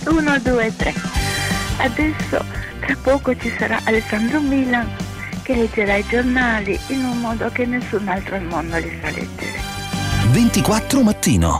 1, 2, 3. Adesso tra poco ci sarà Alessandro Milan che leggerà i giornali in un modo che nessun altro al mondo li sa leggere. 24 mattino.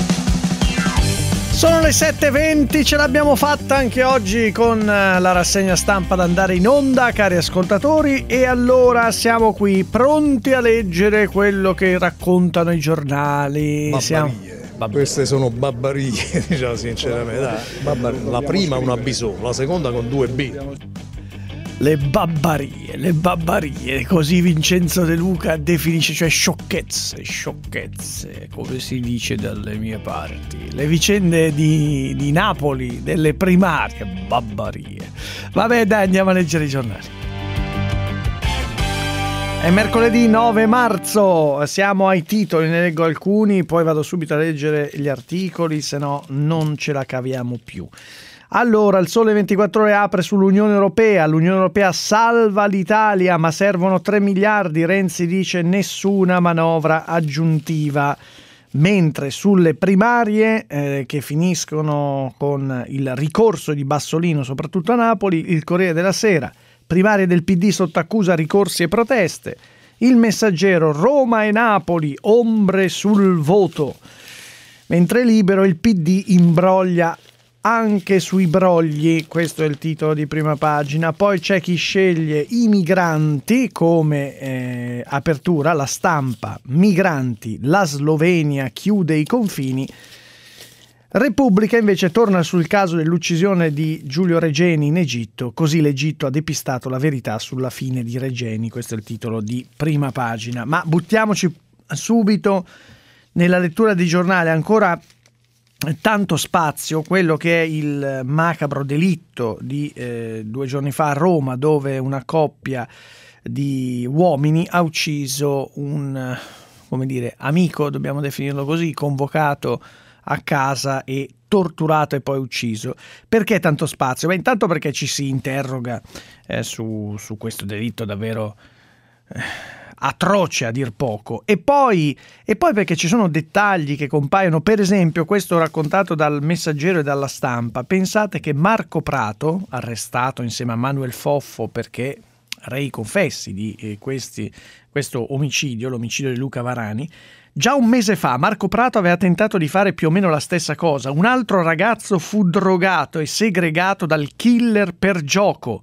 Sono le 7:20, ce l'abbiamo fatta anche oggi con la rassegna stampa da andare in onda, cari ascoltatori, e allora siamo qui pronti a leggere quello che raccontano i giornali. Queste sono babbarie, diciamo sinceramente. La prima una B sola, la seconda con 2 B. Le babbarie, così Vincenzo De Luca definisce, cioè sciocchezze, come si dice dalle mie parti. Le vicende di Napoli, delle primarie, babbarie. Vabbè, dai, andiamo a leggere i giornali. È mercoledì 9 marzo, siamo ai titoli, ne leggo alcuni, poi vado subito a leggere gli articoli, se no non ce la caviamo più. Allora, il Sole 24 Ore apre sull'Unione Europea. L'Unione Europea salva l'Italia, ma servono 3 miliardi. Renzi dice nessuna manovra aggiuntiva. Mentre sulle primarie, che finiscono con il ricorso di Bassolino, soprattutto a Napoli, il Corriere della Sera. Primarie del PD sotto accusa, ricorsi e proteste. Il Messaggero, Roma e Napoli, ombre sul voto. Mentre Libero, il PD imbroglia anche sui brogli, questo è il titolo di prima pagina. Poi c'è chi sceglie i migranti come apertura, La Stampa, migranti, la Slovenia chiude i confini. Repubblica invece torna sul caso dell'uccisione di Giulio Regeni in Egitto, così l'Egitto ha depistato la verità sulla fine di Regeni, questo è il titolo di prima pagina. Ma buttiamoci subito nella lettura di giornale, ancora tanto spazio, quello che è il macabro delitto di 2 giorni fa a Roma, dove una coppia di uomini ha ucciso un, amico, dobbiamo definirlo così, convocato a casa e torturato e poi ucciso. Perché tanto spazio? Beh, intanto perché ci si interroga su questo delitto davvero atroce a dir poco, e poi perché ci sono dettagli che compaiono, per esempio questo raccontato dal Messaggero e dalla Stampa. Pensate che Marco Prato, arrestato insieme a Manuel Foffo perché rei confessi di questo omicidio, l'omicidio di Luca Varani, già un mese fa Marco Prato aveva tentato di fare più o meno la stessa cosa. Un altro ragazzo fu drogato e segregato dal killer per gioco.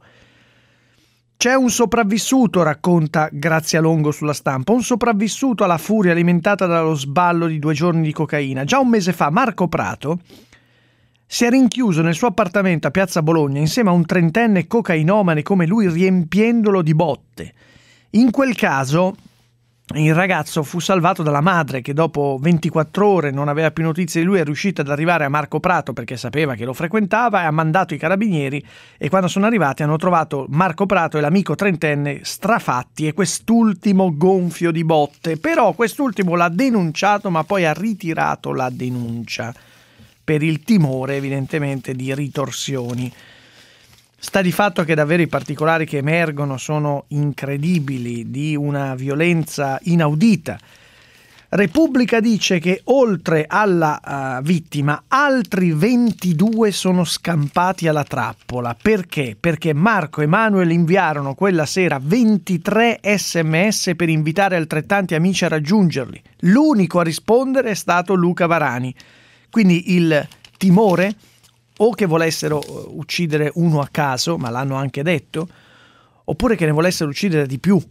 C'è un sopravvissuto, racconta Grazia Longo sulla Stampa, un sopravvissuto alla furia alimentata dallo sballo di 2 giorni di cocaina. Già un mese fa Marco Prato si è rinchiuso nel suo appartamento a Piazza Bologna insieme a un 30enne cocainomane come lui, riempiendolo di botte. In quel caso il ragazzo fu salvato dalla madre, che dopo 24 ore non aveva più notizie di lui, è riuscita ad arrivare a Marco Prato perché sapeva che lo frequentava e ha mandato i carabinieri, e quando sono arrivati hanno trovato Marco Prato e l'amico 30enne strafatti e quest'ultimo gonfio di botte. Però quest'ultimo l'ha denunciato, ma poi ha ritirato la denuncia per il timore evidentemente di ritorsioni. Sta di fatto che davvero i particolari che emergono sono incredibili, di una violenza inaudita. Repubblica dice che oltre alla vittima altri 22 sono scampati alla trappola. Perché? Perché Marco e Manuel inviarono quella sera 23 sms per invitare altrettanti amici a raggiungerli. L'unico a rispondere è stato Luca Varani. Quindi il timore, o che volessero uccidere uno a caso, ma l'hanno anche detto, oppure che ne volessero uccidere di più,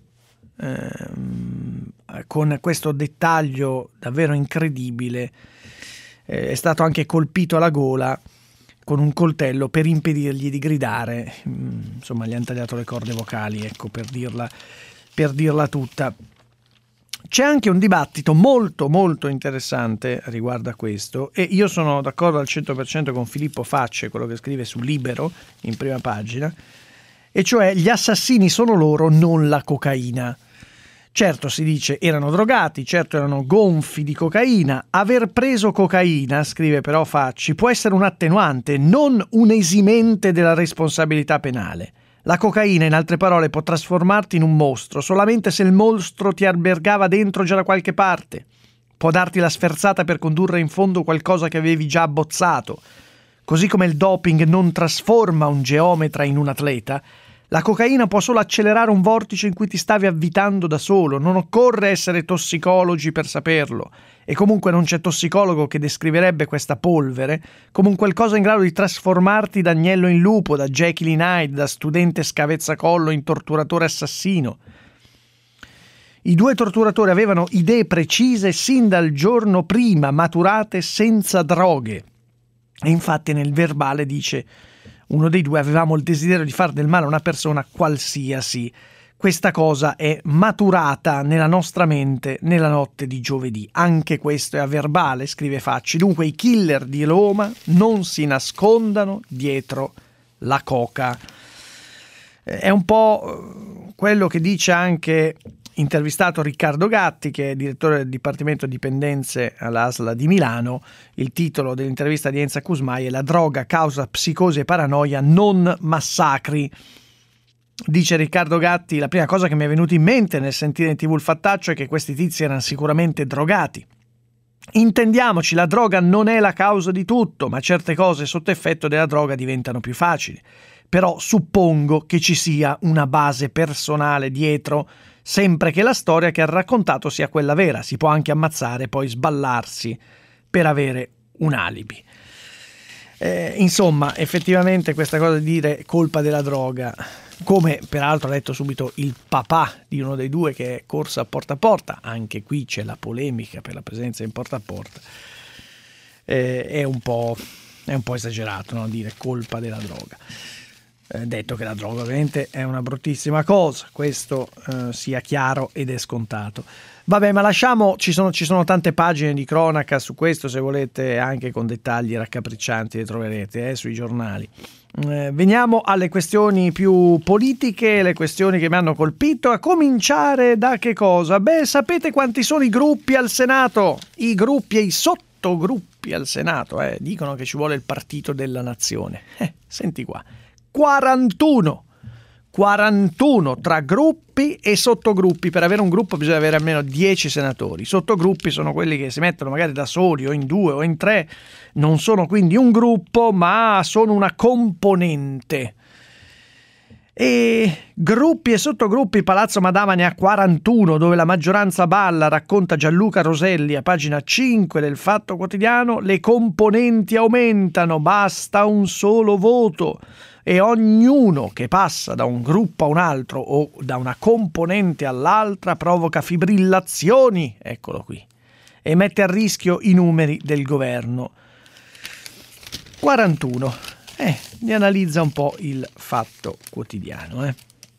con questo dettaglio davvero incredibile. È stato anche colpito alla gola con un coltello per impedirgli di gridare. Insomma, gli hanno tagliato le corde vocali, ecco, per dirla tutta. C'è anche un dibattito molto molto interessante riguardo a questo, e io sono d'accordo al 100% con Filippo Facce, quello che scrive su Libero in prima pagina, e cioè gli assassini sono loro, non la cocaina. Certo, si dice, erano drogati, certo erano gonfi di cocaina. Aver preso cocaina, scrive però Facci, può essere un attenuante, non un esimente della responsabilità penale. La cocaina, in altre parole, può trasformarti in un mostro solamente se il mostro ti albergava dentro già da qualche parte. Può darti la sferzata per condurre in fondo qualcosa che avevi già abbozzato. Così come il doping non trasforma un geometra in un atleta, la cocaina può solo accelerare un vortice in cui ti stavi avvitando da solo. Non occorre essere tossicologi per saperlo. E comunque non c'è tossicologo che descriverebbe questa polvere come un qualcosa in grado di trasformarti da agnello in lupo, da Jekyll in Hyde, da studente scavezzacollo in torturatore assassino. I due torturatori avevano idee precise sin dal giorno prima, maturate senza droghe. E infatti nel verbale dice: uno dei due avevamo il desiderio di fare del male a una persona qualsiasi. Questa cosa è maturata nella nostra mente nella notte di giovedì. Anche questo è a verbale, scrive Facci. Dunque i killer di Roma non si nascondano dietro la coca. È un po' quello che dice anche intervistato Riccardo Gatti, che è direttore del Dipartimento Dipendenze all'ASL di Milano. Il titolo dell'intervista di Enza Cusmai è: la droga causa psicosi e paranoia, non massacri. Dice Riccardo Gatti: la prima cosa che mi è venuta in mente nel sentire in TV il fattaccio è che questi tizi erano sicuramente drogati. Intendiamoci, la droga non è la causa di tutto, ma certe cose sotto effetto della droga diventano più facili. Però suppongo che ci sia una base personale dietro, sempre che la storia che ha raccontato sia quella vera. Si può anche ammazzare e poi sballarsi per avere un alibi. Insomma, effettivamente questa cosa di dire colpa della droga, come peraltro ha detto subito il papà di uno dei due che è corso a porta, anche qui c'è la polemica per la presenza in porta a porta, è un po' esagerato, no? Dire colpa della droga. Detto che la droga ovviamente è una bruttissima cosa, questo sia chiaro ed è scontato. Vabbè, ma lasciamo, ci sono tante pagine di cronaca su questo, se volete, anche con dettagli raccapriccianti, le troverete sui giornali. Veniamo alle questioni più politiche, le questioni che mi hanno colpito, a cominciare da che cosa? Beh, sapete quanti sono i gruppi al Senato? I gruppi e i sottogruppi al Senato, dicono che ci vuole il partito della nazione. Senti qua. 41 tra gruppi e sottogruppi. Per avere un gruppo bisogna avere almeno 10 senatori. I sottogruppi sono quelli che si mettono magari da soli o in 2 o in 3, non sono quindi un gruppo ma sono una componente. E gruppi e sottogruppi, Palazzo Madama ne ha 41, dove la maggioranza balla, racconta Gianluca Roselli a pagina 5 del Fatto Quotidiano. Le componenti aumentano, basta un solo voto e ognuno che passa da un gruppo a un altro o da una componente all'altra provoca fibrillazioni, eccolo qui, e mette a rischio i numeri del governo. 41. Ne analizza un po' il Fatto Quotidiano.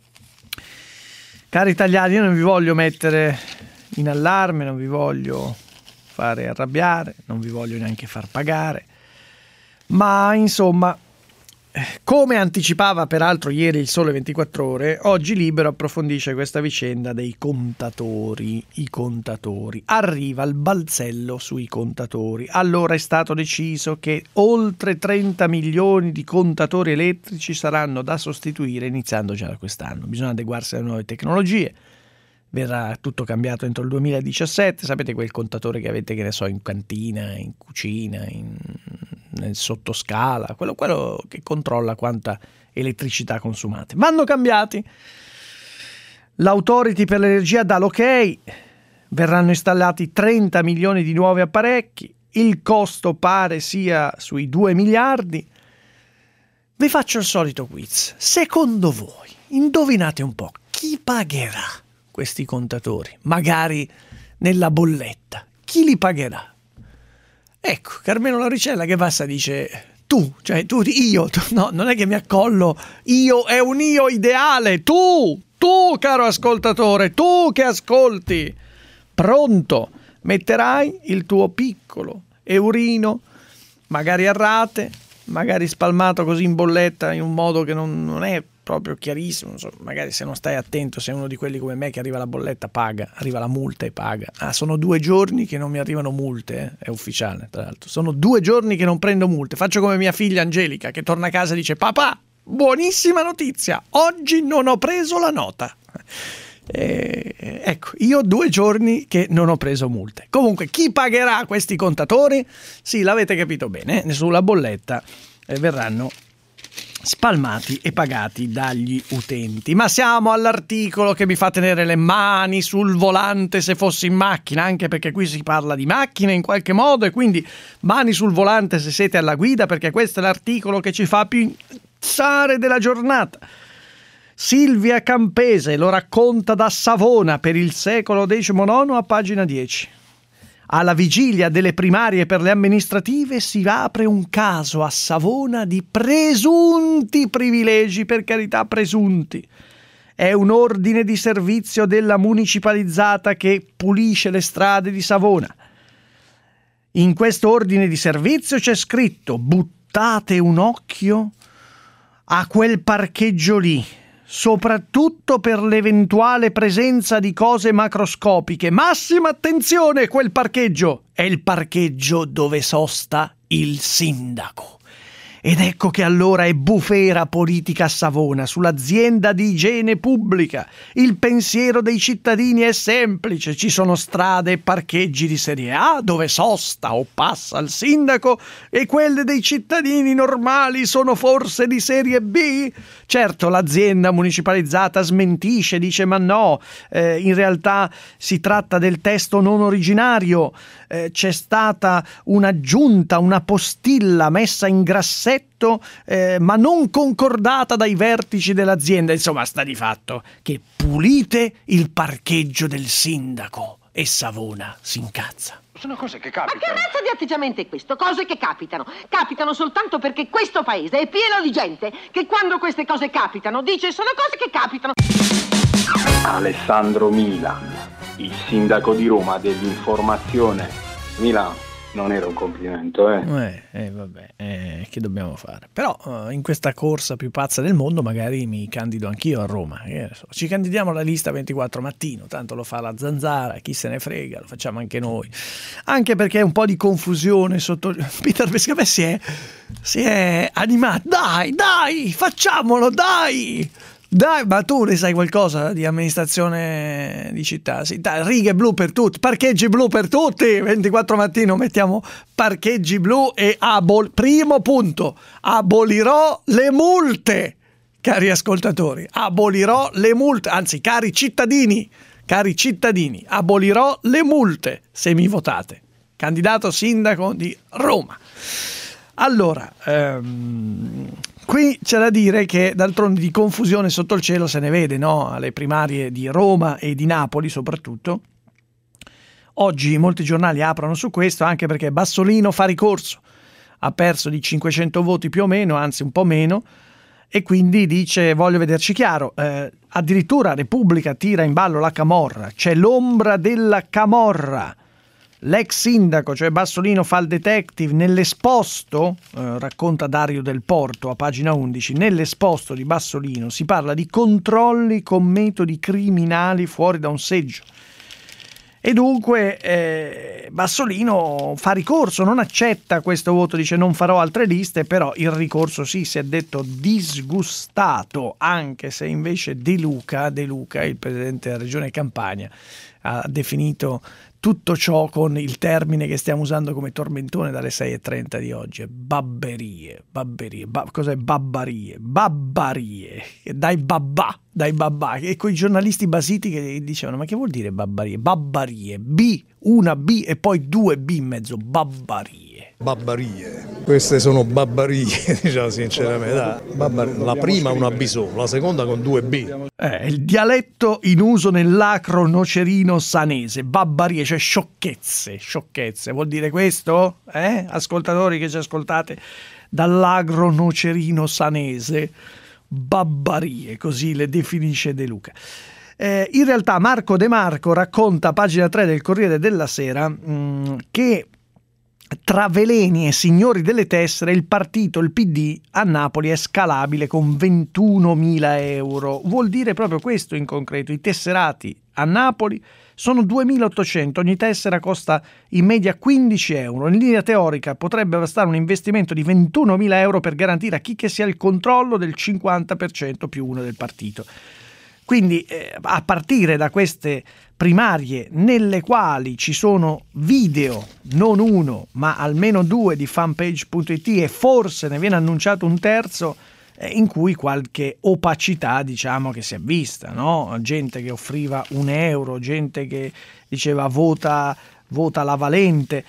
Cari italiani, io non vi voglio mettere in allarme, non vi voglio fare arrabbiare, non vi voglio neanche far pagare, ma insomma, come anticipava peraltro ieri il Sole 24 Ore, oggi Libero approfondisce questa vicenda dei contatori. I contatori. Arriva il balzello sui contatori. Allora è stato deciso che oltre 30 milioni di contatori elettrici saranno da sostituire iniziando già da quest'anno. Bisogna adeguarsi alle nuove tecnologie. Verrà tutto cambiato entro il 2017. Sapete quel contatore che avete, che ne so, in cantina, in cucina, nel sottoscala, quello che controlla quanta elettricità consumate. Vanno cambiati. L'Authority per l'Energia dà l'ok. Verranno installati 30 milioni di nuovi apparecchi. Il costo pare sia sui 2 miliardi. Vi faccio il solito quiz. Secondo voi, indovinate un po', chi pagherà questi contatori? Magari nella bolletta. Chi li pagherà? Ecco, Carmelo Laricella che passa dice io, no, non è che mi accollo, io è un io ideale, tu caro ascoltatore, tu che ascolti, pronto, metterai il tuo piccolo eurino, magari a rate, magari spalmato così in bolletta in un modo che non è proprio chiarissimo, magari se non stai attento, sei uno di quelli come me che arriva la bolletta, paga, arriva la multa e paga. Sono 2 giorni che non mi arrivano multe, è ufficiale tra l'altro, sono 2 giorni che non prendo multe. Faccio come mia figlia Angelica che torna a casa e dice: papà, buonissima notizia, oggi non ho preso la nota. Ecco, io 2 giorni che non ho preso multe. Comunque, chi pagherà questi contatori? Sì, l'avete capito bene, sulla bolletta verranno spalmati e pagati dagli utenti. Ma siamo all'articolo che mi fa tenere le mani sul volante se fossi in macchina, anche perché qui si parla di macchine in qualche modo, e quindi mani sul volante se siete alla guida, perché questo è l'articolo che ci fa pensare della giornata. Silvia Campese lo racconta da Savona per Il Secolo XIX a pagina 10. Alla vigilia delle primarie per le amministrative si apre un caso a Savona di presunti privilegi, per carità, presunti. È un ordine di servizio della municipalizzata che pulisce le strade di Savona. In questo ordine di servizio c'è scritto: buttate un occhio a quel parcheggio lì, soprattutto per l'eventuale presenza di cose macroscopiche. Massima attenzione, quel parcheggio è il parcheggio dove sosta il sindaco. Ed ecco che allora è bufera politica a Savona sull'azienda di igiene pubblica. Il pensiero dei cittadini è semplice: ci sono strade e parcheggi di serie A dove sosta o passa il sindaco, e quelle dei cittadini normali sono forse di serie B? Certo, l'azienda municipalizzata smentisce, dice ma no, in realtà si tratta del testo non originario, c'è stata un'aggiunta, una postilla messa in grassetto, ma non concordata dai vertici dell'azienda. Insomma, sta di fatto che pulite il parcheggio del sindaco e Savona si incazza. Sono cose che capitano. Ma che razza di atteggiamento è questo? Cose che capitano. Capitano soltanto perché questo paese è pieno di gente che quando queste cose capitano dice sono cose che capitano. Alessandro Milan, il sindaco di Roma dell'informazione. Milan, non era un complimento, Vabbè, che dobbiamo fare? Però in questa corsa più pazza del mondo magari mi candido anch'io a Roma. Ci candidiamo alla lista 24 mattino, tanto lo fa la Zanzara, chi se ne frega, lo facciamo anche noi. Anche perché è un po' di confusione sotto... Peter Pescapè si è animato. Dai, facciamolo, dai! Dai, ma tu ne sai qualcosa di amministrazione di città? Sì, dai, righe blu per tutti, parcheggi blu per tutti. 24 mattino mettiamo parcheggi blu e primo punto, abolirò le multe, cari ascoltatori, abolirò le multe, anzi cari cittadini, abolirò le multe se mi votate. Candidato sindaco di Roma. Allora, qui c'è da dire che d'altronde di confusione sotto il cielo se ne vede, no? Alle primarie di Roma e di Napoli soprattutto. Oggi molti giornali aprono su questo, anche perché Bassolino fa ricorso. Ha perso di 500 voti più o meno, anzi un po' meno, e quindi dice voglio vederci chiaro. Addirittura Repubblica tira in ballo la camorra. C'è l'ombra della camorra. L'ex sindaco, cioè Bassolino, fa il detective nell'esposto, racconta Dario Del Porto a pagina 11, nell'esposto di Bassolino si parla di controlli con metodi criminali fuori da un seggio. E dunque Bassolino fa ricorso, non accetta questo voto, dice non farò altre liste, però il ricorso sì, si è detto disgustato, anche se invece De Luca, il presidente della regione Campania, ha definito tutto ciò con il termine che stiamo usando come tormentone dalle 6:30 di oggi: babberie. Cos'è babbarie? Babbarie. Dai babà. E quei giornalisti basiti che dicevano ma che vuol dire babbarie? Babbarie, una B e poi 2 B in mezzo, babbarie. Queste sono babbarie, diciamo sinceramente. La prima una B solo, la seconda con 2 B. Il dialetto in uso nell'acro nocerino sanese, babbarie, cioè sciocchezze. Vuol dire questo? Ascoltatori che ci ascoltate dall'agro nocerino sanese, babbarie, così le definisce De Luca. In realtà Marco De Marco racconta a pagina 3 del Corriere della Sera che tra veleni e signori delle tessere il PD a Napoli è scalabile con 21.000 euro. Vuol dire proprio questo in concreto. I tesserati a Napoli sono 2.800, ogni tessera costa in media 15 euro. In linea teorica potrebbe bastare un investimento di 21.000 euro per garantire a chi che sia il controllo del 50% più uno del partito. Quindi a partire da queste primarie nelle quali ci sono video, non uno, ma almeno 2 di fanpage.it e forse ne viene annunciato un terzo, in cui qualche opacità diciamo che si è vista, no? Gente che offriva €1, gente che diceva vota la Valente.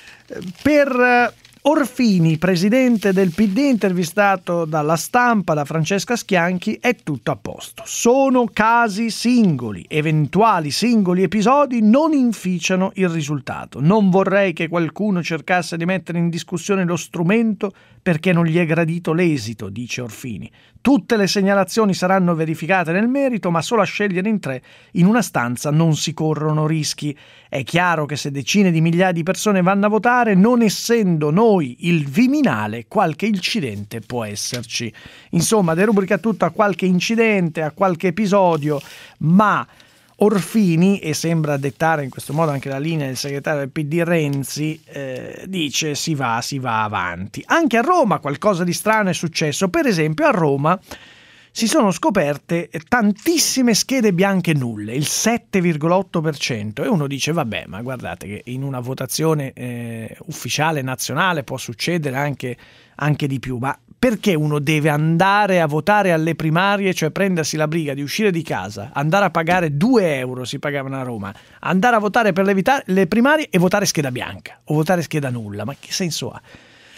Per Orfini, presidente del PD, intervistato dalla Stampa, da Francesca Schianchi, è tutto a posto. Sono casi singoli, eventuali singoli episodi non inficiano il risultato. Non vorrei che qualcuno cercasse di mettere in discussione lo strumento perché non gli è gradito l'esito, dice Orfini. Tutte le segnalazioni saranno verificate nel merito, ma solo a scegliere in 3 in una stanza non si corrono rischi. È chiaro che se decine di migliaia di persone vanno a votare, non essendo noi il Viminale, qualche incidente può esserci. Insomma, derubrica tutto a qualche incidente, a qualche episodio, ma Orfini, e sembra dettare in questo modo anche la linea del segretario del PD Renzi, dice si va avanti. Anche a Roma qualcosa di strano è successo. Per esempio a Roma si sono scoperte tantissime schede bianche nulle, il 7,8%, e uno dice vabbè, ma guardate che in una votazione ufficiale nazionale può succedere anche di più, ma perché uno deve andare a votare alle primarie, cioè prendersi la briga di uscire di casa, andare a pagare €2, si pagavano a Roma, andare a votare per le primarie e votare scheda bianca o votare scheda nulla? Ma che senso ha?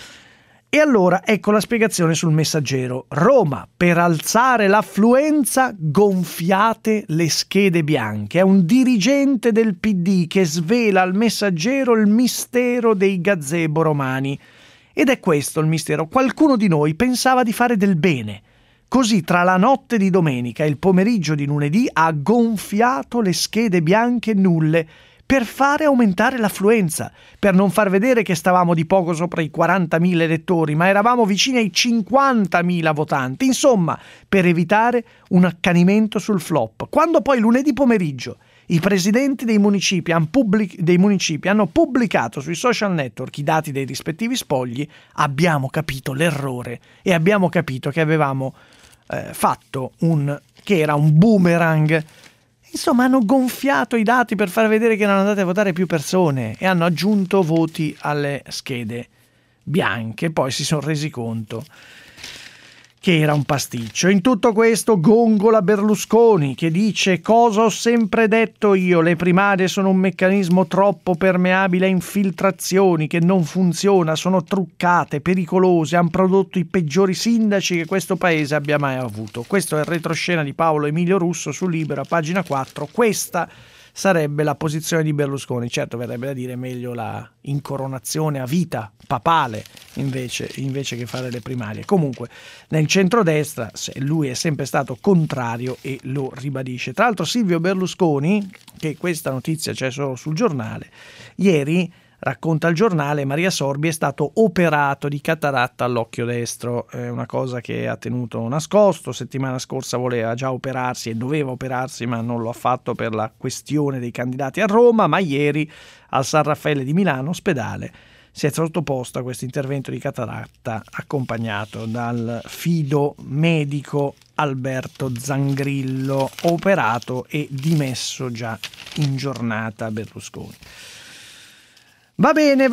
E allora ecco la spiegazione sul Messaggero. Roma, per alzare l'affluenza gonfiate le schede bianche. È un dirigente del PD che svela al Messaggero il mistero dei gazebo romani. Ed è questo il mistero. Qualcuno di noi pensava di fare del bene. Così tra la notte di domenica e il pomeriggio di lunedì ha gonfiato le schede bianche nulle per fare aumentare l'affluenza, per non far vedere che stavamo di poco sopra i 40.000 elettori, ma eravamo vicini ai 50.000 votanti. Insomma, per evitare un accanimento sul flop. Quando poi lunedì pomeriggio i presidenti dei municipi hanno pubblicato sui social network i dati dei rispettivi spogli, abbiamo capito l'errore e abbiamo capito che avevamo fatto che era un boomerang. Insomma, hanno gonfiato i dati per far vedere che erano andate a votare più persone e hanno aggiunto voti alle schede bianche. Poi si sono resi conto che era un pasticcio. In tutto questo gongola Berlusconi, che dice: cosa ho sempre detto io, le primarie sono un meccanismo troppo permeabile a infiltrazioni, che non funziona, sono truccate, pericolose, hanno prodotto i peggiori sindaci che questo paese abbia mai avuto. Questo è il retroscena di Paolo Emilio Russo su Libero, a pagina 4. Questa sarebbe la posizione di Berlusconi. Certo, verrebbe da dire meglio la incoronazione a vita papale invece che fare le primarie. Comunque nel centrodestra lui è sempre stato contrario e lo ribadisce. Tra l'altro Silvio Berlusconi, che questa notizia c'è solo sul giornale, ieri, racconta il giornale, Maria Sorbi è stato operato di cataratta all'occhio destro, è una cosa che ha tenuto nascosto. Settimana scorsa voleva già operarsi e doveva operarsi, ma non lo ha fatto per la questione dei candidati a Roma, ma ieri al San Raffaele di Milano, ospedale, si è sottoposto a questo intervento di cataratta accompagnato dal fido medico Alberto Zangrillo, operato e dimesso già in giornata Berlusconi. Va bene,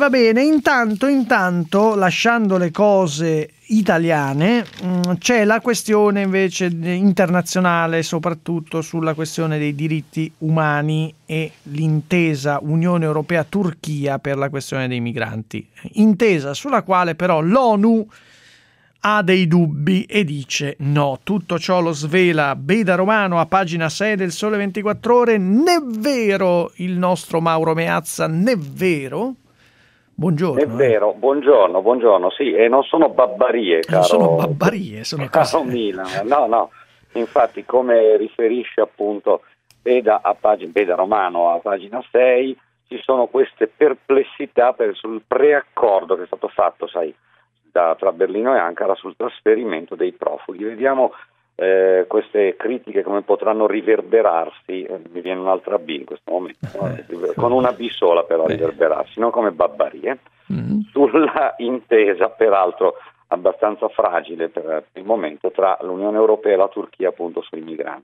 intanto lasciando le cose italiane c'è la questione invece internazionale, soprattutto sulla questione dei diritti umani e l'intesa Unione Europea-Turchia per la questione dei migranti, intesa sulla quale però l'ONU ha dei dubbi e dice no. Tutto ciò lo svela Beda Romano a pagina 6 del Sole 24 Ore. Né vero il nostro Mauro Meazza, né vero? Buongiorno. È vero, buongiorno, sì, e non sono babbarie, caro. Non sono babbarie, sono cose. Milan. No, infatti come riferisce appunto Beda Romano a pagina 6, ci sono queste perplessità sul preaccordo che è stato fatto, sai, tra Berlino e Ankara sul trasferimento dei profughi. Vediamo queste critiche come potranno riverberarsi, mi viene un'altra B in questo momento, con una B sola però riverberarsi, non come babbarie, sulla intesa peraltro abbastanza fragile per il momento tra l'Unione Europea e la Turchia appunto sui migranti.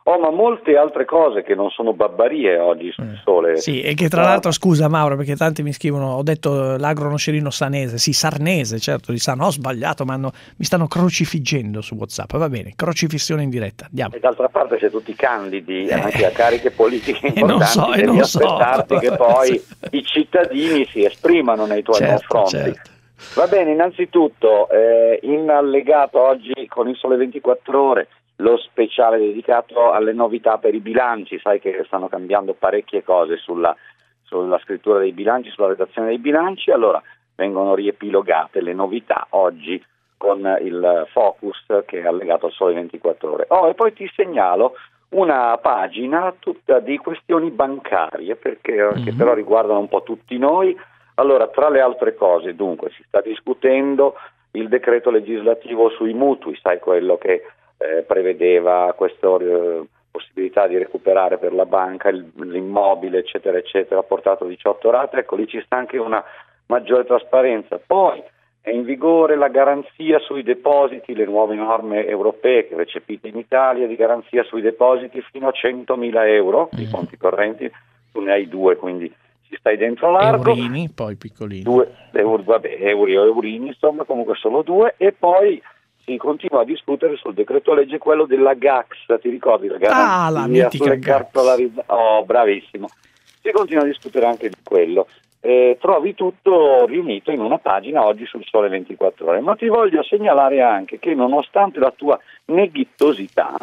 ma molte altre cose che non sono babbarie oggi sul Sole. Sì, e che tra l'altro, scusa Mauro, perché tanti mi scrivono, ho detto l'agronocerino sanese, sì, sarnese, certo, di Sano, ho sbagliato, ma mi stanno crocifiggendo su WhatsApp, va bene, crocifissione in diretta, andiamo. E d'altra parte, se tu ti candidi anche a cariche politiche importanti, devi aspettarti che poi i cittadini si esprimano nei tuoi confronti. Certo. Va bene, innanzitutto in allegato oggi con il Sole 24 Ore lo speciale dedicato alle novità per i bilanci. Sai che stanno cambiando parecchie cose sulla scrittura dei bilanci, sulla redazione dei bilanci, allora vengono riepilogate le novità oggi con il focus che è allegato al Sole 24 Ore. E poi ti segnalo una pagina tutta di questioni bancarie, che però riguardano un po' tutti noi. Allora, tra le altre cose, dunque, si sta discutendo il decreto legislativo sui mutui, sai, quello che prevedeva questa possibilità di recuperare per la banca l'immobile, eccetera, eccetera, portato a 18 rate. Ecco, lì ci sta anche una maggiore trasparenza. Poi è in vigore la garanzia sui depositi, le nuove norme europee che recepite in Italia di garanzia sui depositi fino a 100.000 euro di conti correnti, tu ne hai 2, quindi ci stai dentro largo. Eurini, poi piccolini. 2 eurini, insomma, comunque solo 2, e poi si continua a discutere sul decreto legge, quello della GACS, ti ricordi la garanzia la mitica sulle cartolarizzazioni? Bravissimo. Si continua a discutere anche di quello. Trovi tutto riunito in una pagina oggi sul Sole 24 Ore, ma ti voglio segnalare anche che nonostante la tua neghittosità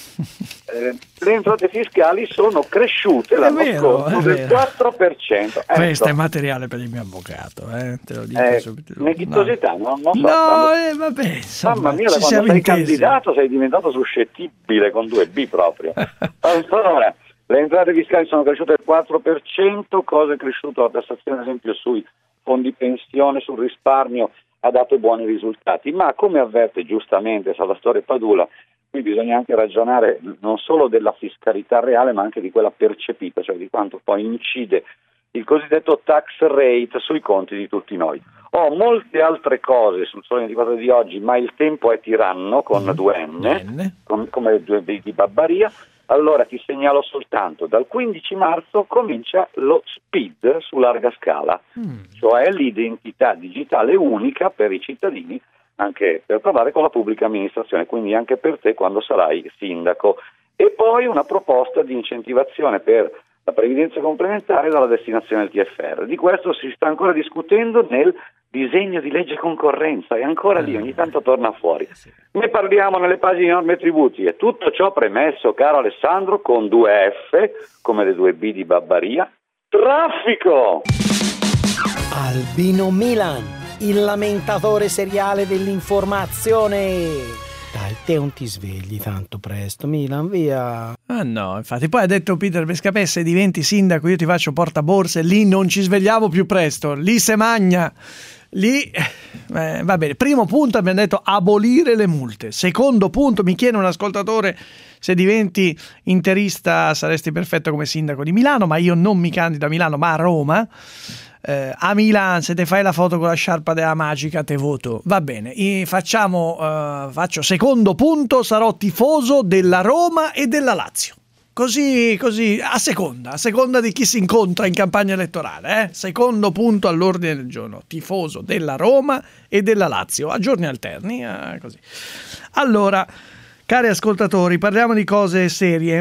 le entrate fiscali sono cresciute l'anno scorso del 4%. Questo è materiale per il mio avvocato, te lo dico subito. Neghittosità, non so. Vabbè, insomma, mamma mia, quando sei candidato sei diventato suscettibile con 2B proprio. Allora, le entrate fiscali sono cresciute del 4%, cosa è cresciuto la tassazione, ad esempio, sui fondi pensione, sul risparmio, ha dato buoni risultati, ma come avverte giustamente Salvatore Padula, qui bisogna anche ragionare non solo della fiscalità reale, ma anche di quella percepita, cioè di quanto poi incide il cosiddetto tax rate sui conti di tutti noi. Ho molte altre cose sul Sole 24 di oggi, ma il tempo è tiranno con 2N, come di babbaria. Allora ti segnalo soltanto, dal 15 marzo comincia lo SPID su larga scala, cioè l'identità digitale unica per i cittadini, anche per parlare con la pubblica amministrazione, quindi anche per te quando sarai sindaco. E poi una proposta di incentivazione per la previdenza complementare dalla destinazione del TFR. Di questo si sta ancora discutendo nel disegno di legge concorrenza, è ancora lì, ogni tanto torna fuori. Ne parliamo nelle pagine norme e tributi, e tutto ciò premesso, caro Alessandro, con 2 F, come le 2 B di babbaria, traffico! Albino Milan, il lamentatore seriale dell'informazione. Dai, te non ti svegli tanto presto, Milan, via. Ah no, infatti poi ha detto Peter Pescapè, se diventi sindaco io ti faccio portaborse, lì non ci svegliamo più presto, lì se magna, lì va bene. Primo punto abbiamo detto abolire le multe. Secondo punto, mi chiede un ascoltatore, se diventi interista saresti perfetto come sindaco di Milano, ma io non mi candido a Milano ma a Roma. A Milano, se te fai la foto con la sciarpa della magica te voto. Va bene, faccio secondo punto, sarò tifoso della Roma e della Lazio, così a seconda di chi si incontra in campagna elettorale, secondo punto all'ordine del giorno, tifoso della Roma e della Lazio a giorni alterni, così. Allora, cari ascoltatori, parliamo di cose serie.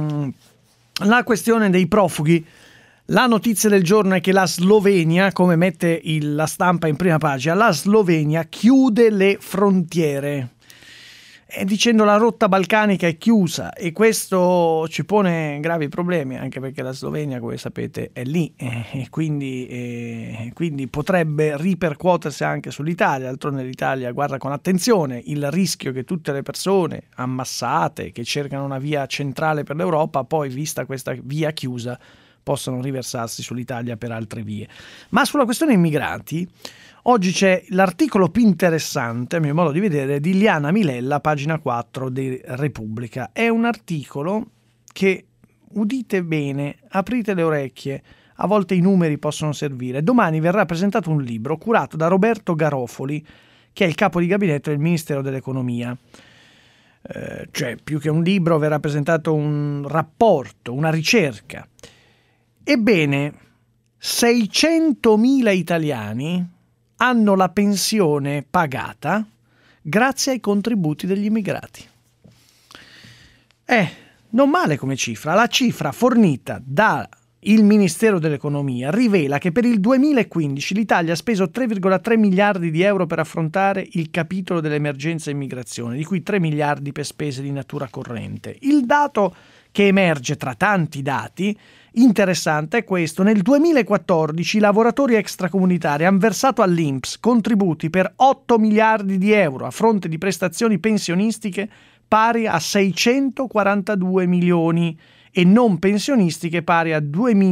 La questione dei profughi. La notizia del giorno è che la Slovenia, come mette la stampa in prima pagina, la Slovenia chiude le frontiere, dicendo la rotta balcanica è chiusa, e questo ci pone gravi problemi, anche perché la Slovenia, come sapete, è lì, e quindi potrebbe ripercuotersi anche sull'Italia. D'altronde l'Italia guarda con attenzione il rischio che tutte le persone ammassate che cercano una via centrale per l'Europa, poi vista questa via chiusa, possono riversarsi sull'Italia per altre vie. Ma sulla questione immigranti, oggi c'è l'articolo più interessante, a mio modo di vedere, di Liana Milella, pagina 4 di Repubblica. È un articolo che, udite bene, aprite le orecchie, a volte i numeri possono servire. Domani verrà presentato un libro curato da Roberto Garofoli, che è il capo di gabinetto del Ministero dell'Economia. cioè più che un libro verrà presentato un rapporto, una ricerca. Ebbene, 600.000 italiani hanno la pensione pagata grazie ai contributi degli immigrati. Non male come cifra. La cifra fornita dal Ministero dell'Economia rivela che per il 2015 l'Italia ha speso 3,3 miliardi di euro per affrontare il capitolo dell'emergenza immigrazione, di cui 3 miliardi per spese di natura corrente. Il dato che emerge tra tanti dati interessante è questo: nel 2014 i lavoratori extracomunitari hanno versato all'INPS contributi per 8 miliardi di euro a fronte di prestazioni pensionistiche pari a 642 milioni e non pensionistiche pari a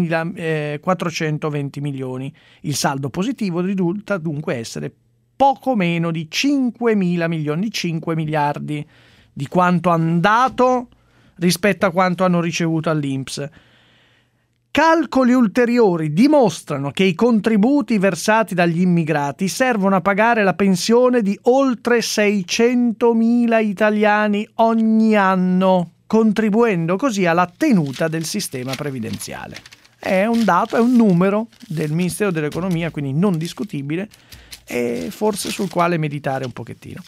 2.420 milioni. Il saldo positivo risulta dunque essere poco meno di 5.000 milioni, di 5 miliardi di quanto andato rispetto a quanto hanno ricevuto all'INPS. Calcoli ulteriori dimostrano che i contributi versati dagli immigrati servono a pagare la pensione di oltre 600.000 italiani ogni anno, contribuendo così alla tenuta del sistema previdenziale. È un dato, è un numero del Ministero dell'Economia, quindi non discutibile, e forse sul quale meditare un pochettino.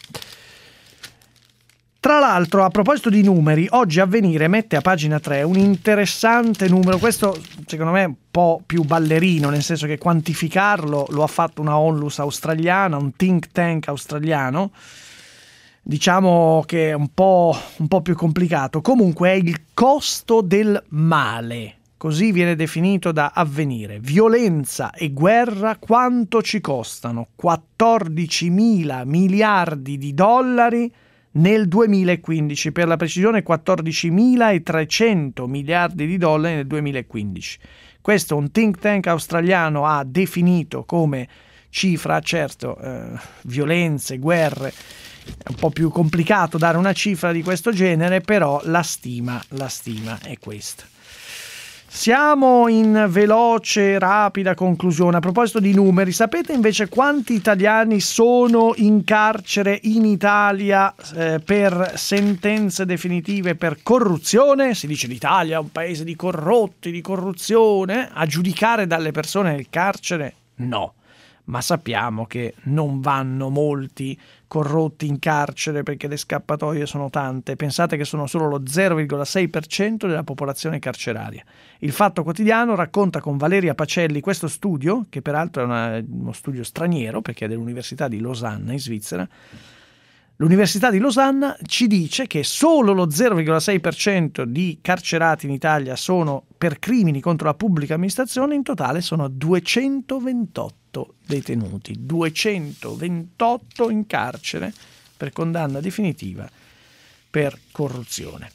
Tra l'altro, a proposito di numeri, oggi Avvenire mette a pagina 3 un interessante numero. Questo secondo me è un po' più ballerino, nel senso che quantificarlo lo ha fatto una onlus australiana, un think tank australiano. Diciamo che è un po' più complicato. Comunque è il costo del male, così viene definito da Avvenire. Violenza e guerra quanto ci costano? 14.000 miliardi di dollari nel 2015, per la precisione 14.300 miliardi di dollari nel 2015. Questo un think tank australiano ha definito come cifra. Certo, violenze, guerre, è un po' più complicato dare una cifra di questo genere, però la stima è questa. Siamo in veloce, rapida conclusione. A proposito di numeri, sapete invece quanti italiani sono in carcere in Italia per sentenze definitive per corruzione? Si dice l'Italia è un paese di corrotti, di corruzione. A giudicare dalle persone nel carcere, no. Ma sappiamo che non vanno molti corrotti in carcere perché le scappatoie sono tante. Pensate che sono solo lo 0,6% della popolazione carceraria. Il Fatto Quotidiano racconta con Valeria Pacelli questo studio, che peraltro è uno studio straniero perché è dell'Università di Losanna in Svizzera. L'Università di Losanna ci dice che solo lo 0,6% di carcerati in Italia sono per crimini contro la pubblica amministrazione. In totale sono 228 detenuti, 228 in carcere per condanna definitiva per corruzione.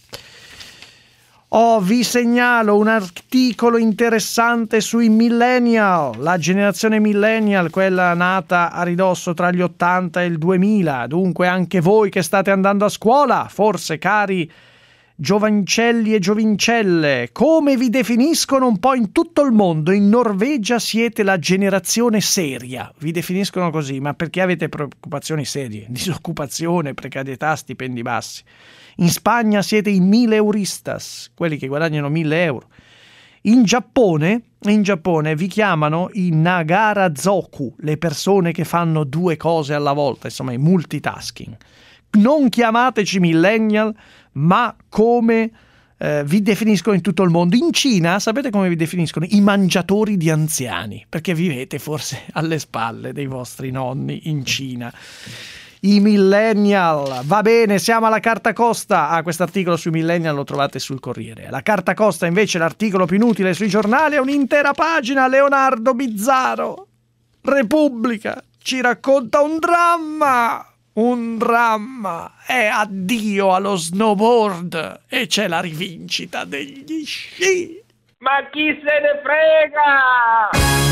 Vi segnalo un articolo interessante sui millennial, la generazione millennial, quella nata a ridosso tra gli 80 e il 2000. Dunque anche voi che state andando a scuola, forse cari giovancelli e giovincelle, come vi definiscono un po' in tutto il mondo? In Norvegia siete la generazione seria, vi definiscono così, ma perché avete preoccupazioni serie, disoccupazione, precarietà, stipendi bassi. In Spagna siete i 1000 euristas, quelli che guadagnano 1.000 euro. In Giappone vi chiamano i Nagarazoku, le persone che fanno due cose alla volta, insomma i multitasking. Non chiamateci millennial, ma come vi definiscono in tutto il mondo. In Cina, sapete come vi definiscono? I mangiatori di anziani, perché vivete forse alle spalle dei vostri nonni in Cina. I millennial, va bene, siamo alla Carta Costa. Questo articolo sui millennial lo trovate sul Corriere. La Carta Costa invece, l'articolo più inutile sui giornali, è un'intera pagina. Leonardo Bizzaro, Repubblica, ci racconta un dramma, è addio allo snowboard e c'è la rivincita degli sci. Ma chi se ne frega?